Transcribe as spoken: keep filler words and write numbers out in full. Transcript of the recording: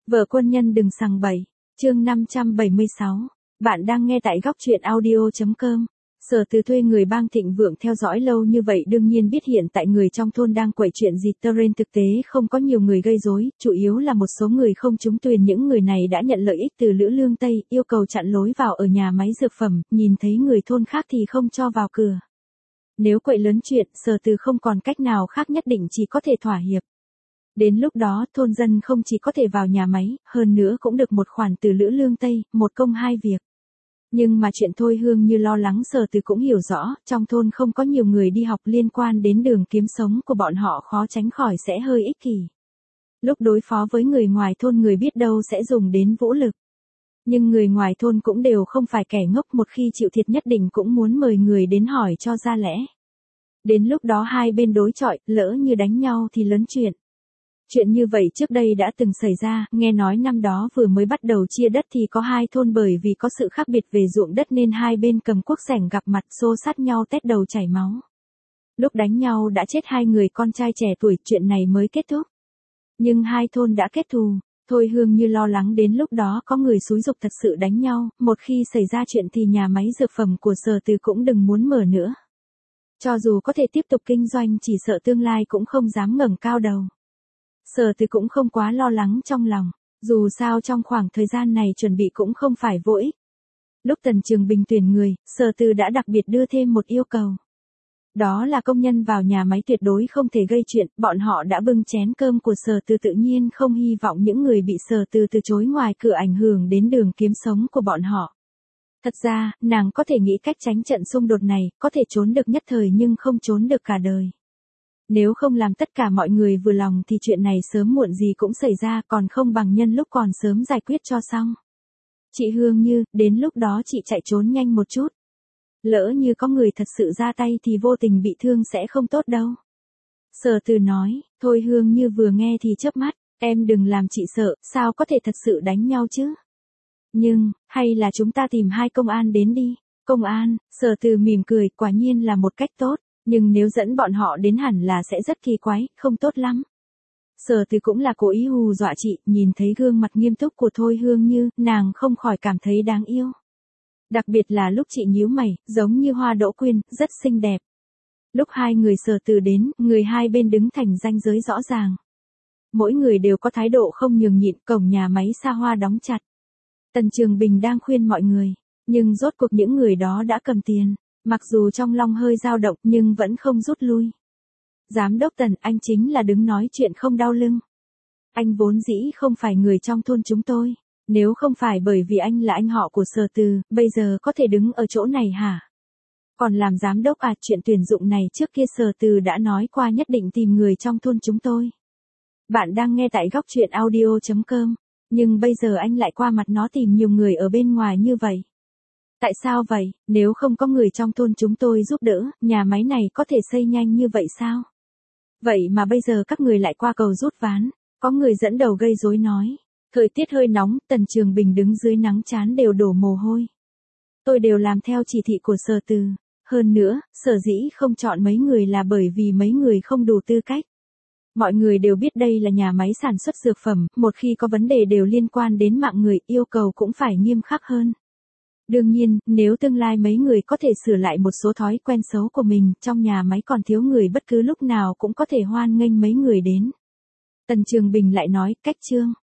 Vợ quân nhân đừng sằng bậy. Chương năm trăm bảy mươi sáu. Bạn đang nghe tại góc truyện audio chấm com. Sở Từ thuê người bang thịnh vượng theo dõi lâu như vậy đương nhiên biết hiện tại người trong thôn đang quậy chuyện gì. Trên thực tế không có nhiều người gây rối, chủ yếu là một số người không trúng tuyển. Những người này đã nhận lợi ích từ Lữ Lương Tây, yêu cầu chặn lối vào ở nhà máy dược phẩm, nhìn thấy người thôn khác thì không cho vào cửa. Nếu quậy lớn chuyện, Sở Từ không còn cách nào khác, nhất định chỉ có thể thỏa hiệp. Đến lúc đó, thôn dân không chỉ có thể vào nhà máy, hơn nữa cũng được một khoản từ Lữ Lương Tây, một công hai việc. Nhưng mà chuyện Thôi Hương Như lo lắng Sở Từ cũng hiểu rõ, trong thôn không có nhiều người đi học, liên quan đến đường kiếm sống của bọn họ khó tránh khỏi sẽ hơi ích kỷ. Lúc đối phó với người ngoài thôn người biết đâu sẽ dùng đến vũ lực. Nhưng người ngoài thôn cũng đều không phải kẻ ngốc, một khi chịu thiệt nhất định cũng muốn mời người đến hỏi cho ra lẽ. Đến lúc đó hai bên đối chọi, lỡ như đánh nhau thì lớn chuyện. Chuyện như vậy trước đây đã từng xảy ra, nghe nói năm đó vừa mới bắt đầu chia đất thì có hai thôn bởi vì có sự khác biệt về ruộng đất nên hai bên cầm cuốc rảnh gặp mặt xô sát nhau tét đầu chảy máu. Lúc đánh nhau đã chết hai người con trai trẻ tuổi, chuyện này mới kết thúc. Nhưng hai thôn đã kết thù, Thôi Hương Như lo lắng đến lúc đó có người xúi giục thật sự đánh nhau, một khi xảy ra chuyện thì nhà máy dược phẩm của Sở Từ cũng đừng muốn mở nữa. Cho dù có thể tiếp tục kinh doanh chỉ sợ tương lai cũng không dám ngẩng cao đầu. Sở Từ cũng không quá lo lắng trong lòng, dù sao trong khoảng thời gian này chuẩn bị cũng không phải vô ích. Lúc Tần Trường Bình tuyển người, Sở Từ đã đặc biệt đưa thêm một yêu cầu. Đó là công nhân vào nhà máy tuyệt đối không thể gây chuyện, bọn họ đã bưng chén cơm của Sở Từ tự nhiên không hy vọng những người bị Sở Từ từ chối ngoài cửa ảnh hưởng đến đường kiếm sống của bọn họ. Thật ra, nàng có thể nghĩ cách tránh trận xung đột này, có thể trốn được nhất thời nhưng không trốn được cả đời. Nếu không làm tất cả mọi người vừa lòng thì chuyện này sớm muộn gì cũng xảy ra, còn không bằng nhân lúc còn sớm giải quyết cho xong. Chị Hương Như, đến lúc đó chị chạy trốn nhanh một chút. Lỡ như có người thật sự ra tay thì vô tình bị thương sẽ không tốt đâu. Sở Từ nói. Thôi Hương Như vừa nghe thì chớp mắt, em đừng làm chị sợ, sao có thể thật sự đánh nhau chứ. Nhưng, hay là chúng ta tìm hai công an đến đi. Công an, Sở Từ mỉm cười, quả nhiên là một cách tốt. Nhưng nếu dẫn bọn họ đến hẳn là sẽ rất kỳ quái, không tốt lắm. Sở Từ cũng là cố ý hù dọa chị, nhìn thấy gương mặt nghiêm túc của Thôi Hương Như, nàng không khỏi cảm thấy đáng yêu. Đặc biệt là lúc chị nhíu mày, giống như hoa đỗ quyên, rất xinh đẹp. Lúc hai người Sở Từ đến, người hai bên đứng thành ranh giới rõ ràng. Mỗi người đều có thái độ không nhường nhịn, cổng nhà máy xa hoa đóng chặt. Tần Trường Bình đang khuyên mọi người, nhưng rốt cuộc những người đó đã cầm tiền. Mặc dù trong lòng hơi dao động nhưng vẫn không rút lui. Giám đốc Tần, anh chính là đứng nói chuyện không đau lưng. Anh vốn dĩ không phải người trong thôn chúng tôi. Nếu không phải bởi vì anh là anh họ của Sở Từ, bây giờ có thể đứng ở chỗ này hả? Còn làm giám đốc à, chuyện tuyển dụng này trước kia Sở Từ đã nói qua nhất định tìm người trong thôn chúng tôi. Bạn đang nghe tại góc truyện audio chấm com. Nhưng bây giờ anh lại qua mặt nó tìm nhiều người ở bên ngoài như vậy. Tại sao vậy, nếu không có người trong thôn chúng tôi giúp đỡ, nhà máy này có thể xây nhanh như vậy sao? Vậy mà bây giờ các người lại qua cầu rút ván, có người dẫn đầu gây rối nói. Thời tiết hơi nóng, Tần Trường Bình đứng dưới nắng chán đều đổ mồ hôi. Tôi đều làm theo chỉ thị của Sở Từ. Hơn nữa, sở dĩ không chọn mấy người là bởi vì mấy người không đủ tư cách. Mọi người đều biết đây là nhà máy sản xuất dược phẩm, một khi có vấn đề đều liên quan đến mạng người, yêu cầu cũng phải nghiêm khắc hơn. Đương nhiên, nếu tương lai mấy người có thể sửa lại một số thói quen xấu của mình, trong nhà máy còn thiếu người bất cứ lúc nào cũng có thể hoan nghênh mấy người đến. Tần Trường Bình lại nói, cách chương.